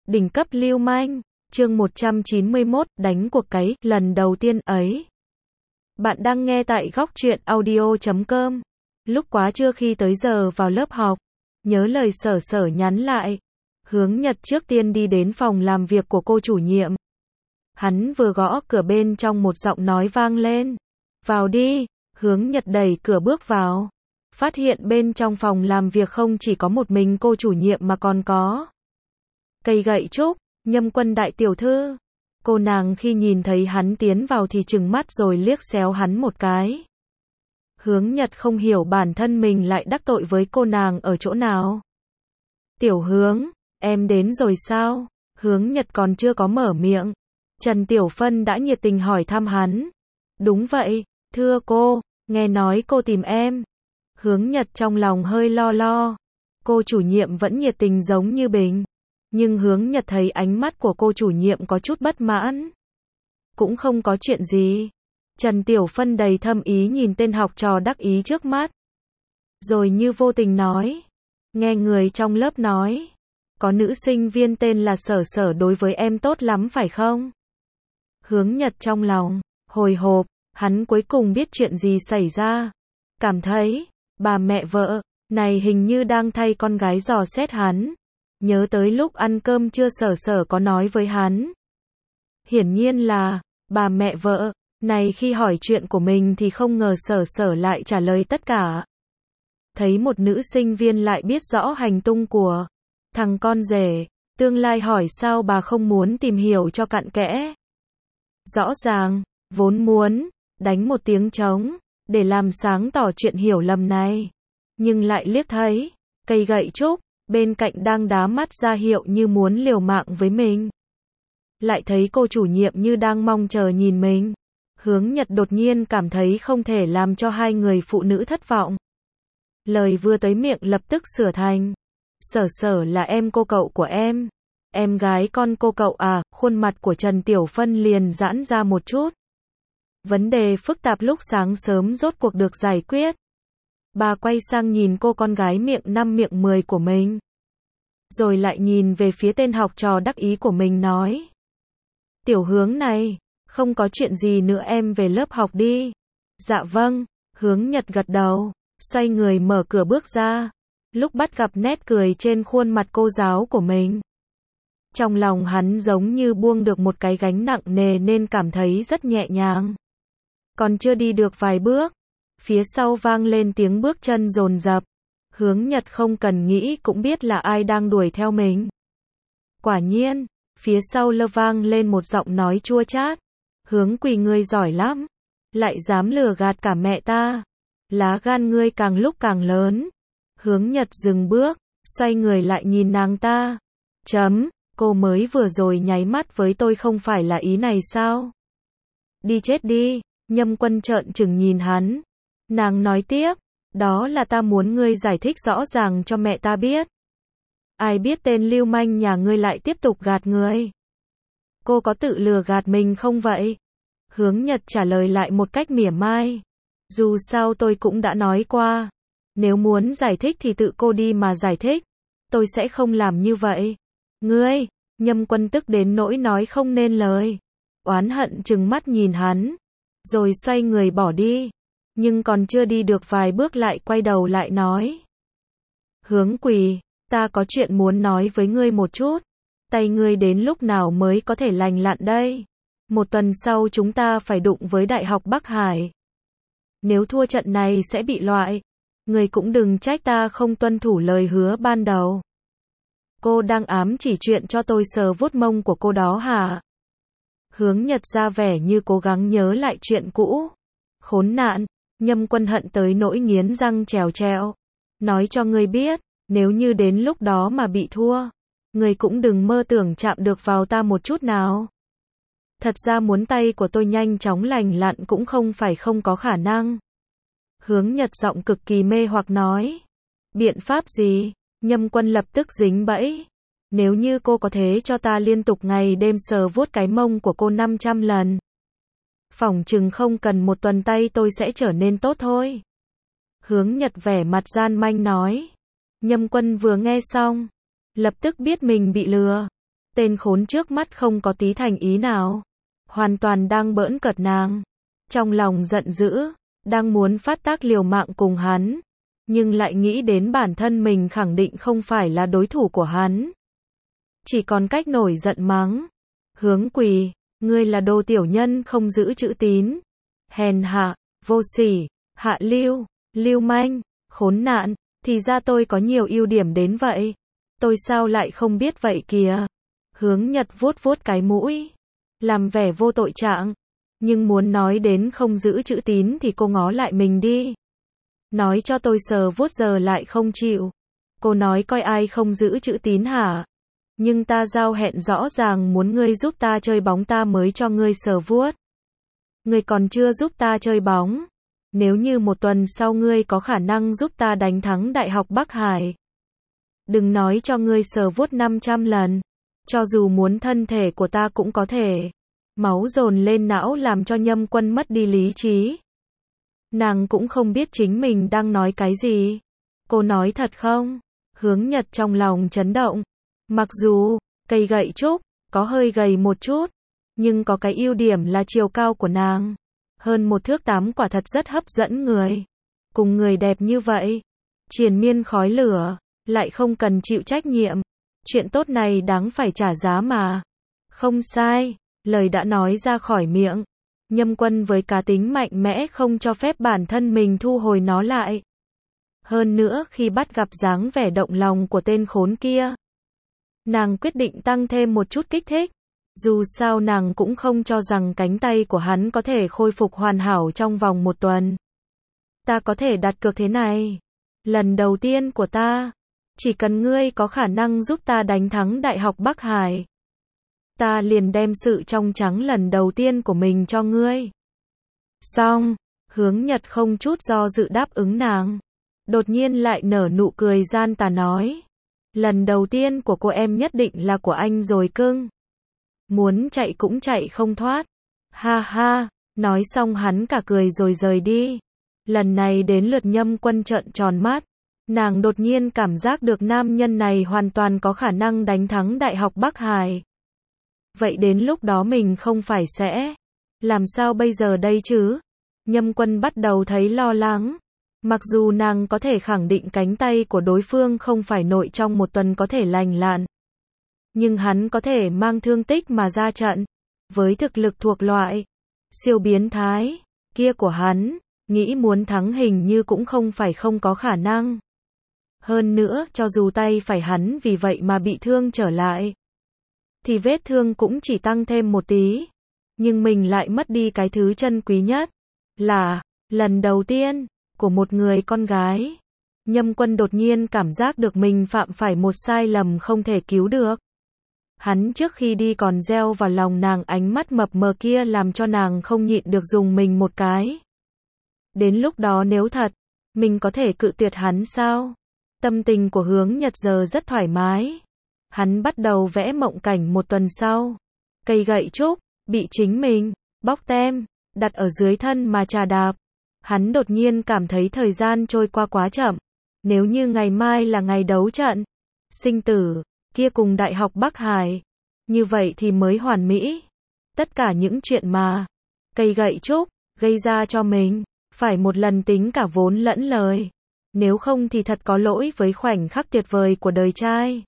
Đỉnh cấp lưu manh, chương 191, đánh cuộc cái lần đầu tiên ấy. Bạn đang nghe tại góc truyện audio.com. Lúc quá trưa khi tới giờ vào lớp học, nhớ lời Sở Sở nhắn lại. Hướng Nhật trước tiên đi đến phòng làm việc của cô chủ nhiệm. Hắn vừa gõ cửa bên trong một giọng nói vang lên. Vào đi, Hướng Nhật đẩy cửa bước vào. Phát hiện bên trong phòng làm việc không chỉ có một mình cô chủ nhiệm mà còn có cây gậy trúc, Nhâm Quân đại tiểu thư. Cô nàng khi nhìn thấy hắn tiến vào thì trừng mắt rồi liếc xéo hắn một cái. Hướng Nhật không hiểu bản thân mình lại đắc tội với cô nàng ở chỗ nào. Tiểu Hướng, em đến rồi sao? Hướng Nhật còn chưa có mở miệng, Trần Tiểu Phân đã nhiệt tình hỏi thăm hắn. Đúng vậy, thưa cô, nghe nói cô tìm em. Hướng Nhật trong lòng hơi lo. Cô chủ nhiệm vẫn nhiệt tình giống như bình. Nhưng Hướng Nhật thấy ánh mắt của cô chủ nhiệm có chút bất mãn. Cũng không có chuyện gì. Trần Tiểu Phân đầy thâm ý nhìn tên học trò đắc ý trước mắt. Rồi như vô tình nói. Nghe người trong lớp nói. Có nữ sinh viên tên là Sở Sở đối với em tốt lắm phải không? Hướng Nhật trong lòng hồi hộp, hắn cuối cùng biết chuyện gì xảy ra. Cảm thấy bà mẹ vợ này hình như đang thay con gái dò xét hắn. Nhớ tới lúc ăn cơm trưa Sở Sở có nói với hắn. Hiển nhiên là bà mẹ vợ này khi hỏi chuyện của mình thì không ngờ Sở Sở lại trả lời tất cả. Thấy một nữ sinh viên lại biết rõ hành tung của thằng con rể, tương lai hỏi sao bà không muốn tìm hiểu cho cặn kẽ. Rõ ràng, vốn muốn đánh một tiếng trống để làm sáng tỏ chuyện hiểu lầm này. Nhưng lại liếc thấy cây gậy trúc bên cạnh đang đá mắt ra hiệu như muốn liều mạng với mình. Lại thấy cô chủ nhiệm như đang mong chờ nhìn mình. Hướng Nhật đột nhiên cảm thấy không thể làm cho hai người phụ nữ thất vọng. Lời vừa tới miệng lập tức sửa thành. Sở Sở là em cô cậu của em. Em gái con cô cậu à? Khuôn mặt của Trần Tiểu Phân liền giãn ra một chút. Vấn đề phức tạp lúc sáng sớm rốt cuộc được giải quyết. Bà quay sang nhìn cô con gái miệng 5 miệng 10 của mình. Rồi lại nhìn về phía tên học trò đắc ý của mình nói. Tiểu Hướng này, không có chuyện gì nữa em về lớp học đi. Dạ vâng, Hướng Nhật gật đầu, xoay người mở cửa bước ra. Lúc bắt gặp nét cười trên khuôn mặt cô giáo của mình. Trong lòng hắn giống như buông được một cái gánh nặng nề nên cảm thấy rất nhẹ nhàng. Còn chưa đi được vài bước, phía sau vang lên tiếng bước chân dồn dập. Hướng Nhật không cần nghĩ cũng biết là ai đang đuổi theo mình. Quả nhiên, phía sau lơ vang lên một giọng nói chua chát. Hướng Quỳ ngươi giỏi lắm, lại dám lừa gạt cả mẹ ta. Lá gan ngươi càng lúc càng lớn. Hướng Nhật dừng bước, xoay người lại nhìn nàng ta. Cô mới vừa rồi nháy mắt với tôi không phải là ý này sao? Đi chết đi, Nhâm Quân trợn trừng nhìn hắn. Nàng nói tiếp, đó là ta muốn ngươi giải thích rõ ràng cho mẹ ta biết. Ai biết tên lưu manh nhà ngươi lại tiếp tục gạt ngươi? Cô có tự lừa gạt mình không vậy? Hướng Nhật trả lời lại một cách mỉa mai. Dù sao tôi cũng đã nói qua. Nếu muốn giải thích thì tự cô đi mà giải thích. Tôi sẽ không làm như vậy. Ngươi, Nhâm Quân tức đến nỗi nói không nên lời. Oán hận trừng mắt nhìn hắn. Rồi xoay người bỏ đi. Nhưng còn chưa đi được vài bước lại quay đầu lại nói. Hướng Quỳ, ta có chuyện muốn nói với ngươi một chút. Tay ngươi đến lúc nào mới có thể lành lặn đây? Một tuần sau chúng ta phải đụng với Đại học Bắc Hải. Nếu thua trận này sẽ bị loại. Ngươi cũng đừng trách ta không tuân thủ lời hứa ban đầu. Cô đang ám chỉ chuyện cho tôi sờ vuốt mông của cô đó hả? Hướng Nhật ra vẻ như cố gắng nhớ lại chuyện cũ. Khốn nạn, Nhâm Quân hận tới nỗi nghiến răng trèo trẹo. Nói cho ngươi biết, nếu như đến lúc đó mà bị thua, ngươi cũng đừng mơ tưởng chạm được vào ta một chút nào. Thật ra muốn tay của tôi nhanh chóng lành lặn cũng không phải không có khả năng. Hướng Nhật giọng cực kỳ mê hoặc nói. Biện pháp gì? Nhâm Quân lập tức dính bẫy. Nếu như cô có thể cho ta liên tục ngày đêm sờ vuốt cái mông của cô 500 lần. Phỏng chừng không cần một tuần tay tôi sẽ trở nên tốt thôi. Hướng Nhật vẻ mặt gian manh nói. Nhâm Quân vừa nghe xong, lập tức biết mình bị lừa. Tên khốn trước mắt không có tí thành ý nào. Hoàn toàn đang bỡn cợt nàng. Trong lòng giận dữ, đang muốn phát tác liều mạng cùng hắn. Nhưng lại nghĩ đến bản thân mình khẳng định không phải là đối thủ của hắn. Chỉ còn cách nổi giận mắng. Hướng Quỳ, ngươi là đồ tiểu nhân không giữ chữ tín. Hèn hạ, vô sỉ, hạ lưu, lưu manh, khốn nạn, thì ra tôi có nhiều ưu điểm đến vậy. Tôi sao lại không biết vậy kìa. Hướng Nhật vuốt vuốt cái mũi, làm vẻ vô tội trạng. Nhưng muốn nói đến không giữ chữ tín thì cô ngó lại mình đi. Nói cho tôi sờ vuốt giờ lại không chịu. Cô nói coi ai không giữ chữ tín hả? Nhưng ta giao hẹn rõ ràng muốn ngươi giúp ta chơi bóng ta mới cho ngươi sờ vuốt. Ngươi còn chưa giúp ta chơi bóng. Nếu như một tuần sau ngươi có khả năng giúp ta đánh thắng Đại học Bắc Hải. Đừng nói cho ngươi sờ vuốt 500 lần. Cho dù muốn thân thể của ta cũng có thể. Máu dồn lên não làm cho Nhâm Quân mất đi lý trí. Nàng cũng không biết chính mình đang nói cái gì. Cô nói thật không? Hướng Nhật trong lòng chấn động. Mặc dù, cây gậy trúc, có hơi gầy một chút. Nhưng có cái ưu điểm là chiều cao của nàng. Hơn 1 thước 8 quả thật rất hấp dẫn người. Cùng người đẹp như vậy. Triền miên khói lửa. Lại không cần chịu trách nhiệm. Chuyện tốt này đáng phải trả giá mà. Không sai. Lời đã nói ra khỏi miệng. Nhâm Quân với cá tính mạnh mẽ không cho phép bản thân mình thu hồi nó lại. Hơn nữa khi bắt gặp dáng vẻ động lòng của tên khốn kia. Nàng quyết định tăng thêm một chút kích thích. Dù sao nàng cũng không cho rằng cánh tay của hắn có thể khôi phục hoàn hảo trong vòng 1 tuần. Ta có thể đặt cược thế này. Lần đầu tiên của ta. Chỉ cần ngươi có khả năng giúp ta đánh thắng Đại học Bắc Hải. Ta liền đem sự trong trắng lần đầu tiên của mình cho ngươi. Xong, Hướng Nhật không chút do dự đáp ứng nàng. Đột nhiên lại nở nụ cười gian tà nói. Lần đầu tiên của cô em nhất định là của anh rồi cưng. Muốn chạy cũng chạy không thoát. Ha ha, nói xong hắn cả cười rồi rời đi. Lần này đến lượt Nhâm Quân trợn tròn mắt. Nàng đột nhiên cảm giác được nam nhân này hoàn toàn có khả năng đánh thắng Đại học Bắc Hải. Vậy đến lúc đó mình không phải sẽ làm sao bây giờ đây chứ? Nhâm Quân bắt đầu thấy lo lắng. Mặc dù nàng có thể khẳng định cánh tay của đối phương không phải nội trong 1 tuần có thể lành lặn. Nhưng hắn có thể mang thương tích mà ra trận. Với thực lực thuộc loại siêu biến thái kia của hắn, nghĩ muốn thắng hình như cũng không phải không có khả năng. Hơn nữa, cho dù tay phải hắn vì vậy mà bị thương trở lại, thì vết thương cũng chỉ tăng thêm một tí. Nhưng mình lại mất đi cái thứ chân quý nhất. Là, lần đầu tiên, của một người con gái. Nhâm Quân đột nhiên cảm giác được mình phạm phải một sai lầm không thể cứu được. Hắn trước khi đi còn gieo vào lòng nàng ánh mắt mập mờ kia làm cho nàng không nhịn được dùng mình một cái. Đến lúc đó nếu thật, mình có thể cự tuyệt hắn sao? Tâm tình của Hướng Nhật giờ rất thoải mái. Hắn bắt đầu vẽ mộng cảnh 1 tuần sau. Cây gậy trúc, bị chính mình, bóc tem, đặt ở dưới thân mà chà đạp. Hắn đột nhiên cảm thấy thời gian trôi qua quá chậm. Nếu như ngày mai là ngày đấu trận sinh tử kia cùng Đại học Bắc Hải, như vậy thì mới hoàn mỹ. Tất cả những chuyện mà cây gậy trúc gây ra cho mình, phải một lần tính cả vốn lẫn lời. Nếu không thì thật có lỗi với khoảnh khắc tuyệt vời của đời trai.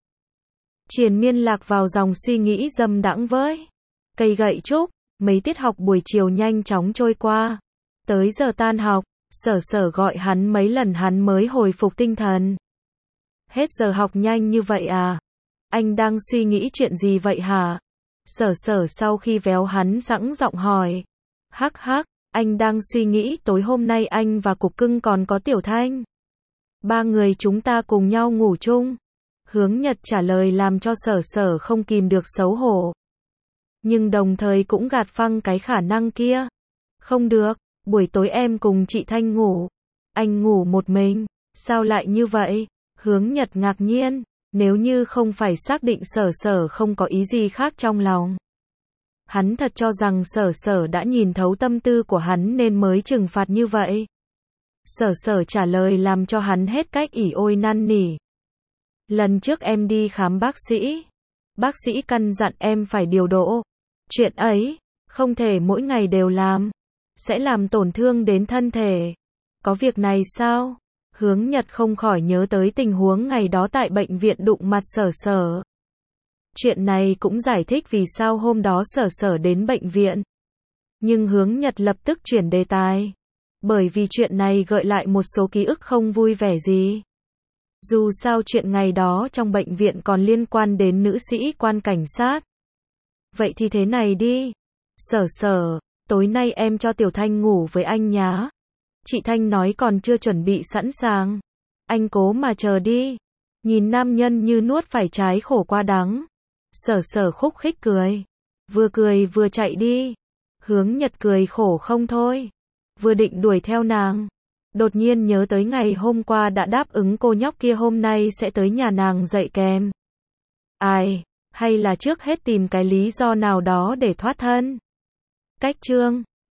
Triền miên lạc vào dòng suy nghĩ dâm đãng với cây gậy trúc. Mấy tiết học buổi chiều nhanh chóng trôi qua. Tới giờ tan học, Sở Sở gọi hắn mấy lần hắn mới hồi phục tinh thần. Hết giờ học nhanh như vậy à? Anh đang suy nghĩ chuyện gì vậy hả? Sở Sở sau khi véo hắn sẵn giọng hỏi. Hắc hắc, anh đang suy nghĩ tối hôm nay anh và Cục Cưng còn có Tiểu Thanh. 3 người chúng ta cùng nhau ngủ chung. Hướng Nhật trả lời làm cho Sở Sở không kìm được xấu hổ. Nhưng đồng thời cũng gạt phăng cái khả năng kia. Không được, buổi tối em cùng chị Thanh ngủ. Anh ngủ một mình, sao lại như vậy? Hướng Nhật ngạc nhiên, nếu như không phải xác định Sở Sở không có ý gì khác trong lòng. Hắn thật cho rằng Sở Sở đã nhìn thấu tâm tư của hắn nên mới trừng phạt như vậy. Sở Sở trả lời làm cho hắn hết cách ỉ ôi năn nỉ. Lần trước em đi khám bác sĩ, Bác sĩ căn dặn em phải điều độ. Chuyện ấy, không thể mỗi ngày đều làm. Sẽ làm tổn thương đến thân thể. Có việc này sao? Hướng Nhật không khỏi nhớ tới tình huống ngày đó tại bệnh viện đụng mặt Sở Sở. Chuyện này cũng giải thích vì sao hôm đó Sở Sở đến bệnh viện. Nhưng Hướng Nhật lập tức chuyển đề tài. Bởi vì chuyện này gợi lại một số ký ức không vui vẻ gì. Dù sao chuyện ngày đó trong bệnh viện còn liên quan đến nữ sĩ quan cảnh sát. Vậy thì thế này đi. Sở Sở, tối nay em cho Tiểu Thanh ngủ với anh nhá. Chị Thanh nói còn chưa chuẩn bị sẵn sàng. Anh cố mà chờ đi. Nhìn nam nhân như nuốt phải trái khổ qua đắng. Sở Sở khúc khích cười. Cười vừa chạy đi. Hướng Nhật cười khổ không thôi. Vừa định đuổi theo nàng. Đột nhiên nhớ tới ngày hôm qua đã đáp ứng cô nhóc kia hôm nay sẽ tới nhà nàng dạy kèm. Ai, hay là trước hết tìm cái lý do nào đó để thoát thân. Cách chương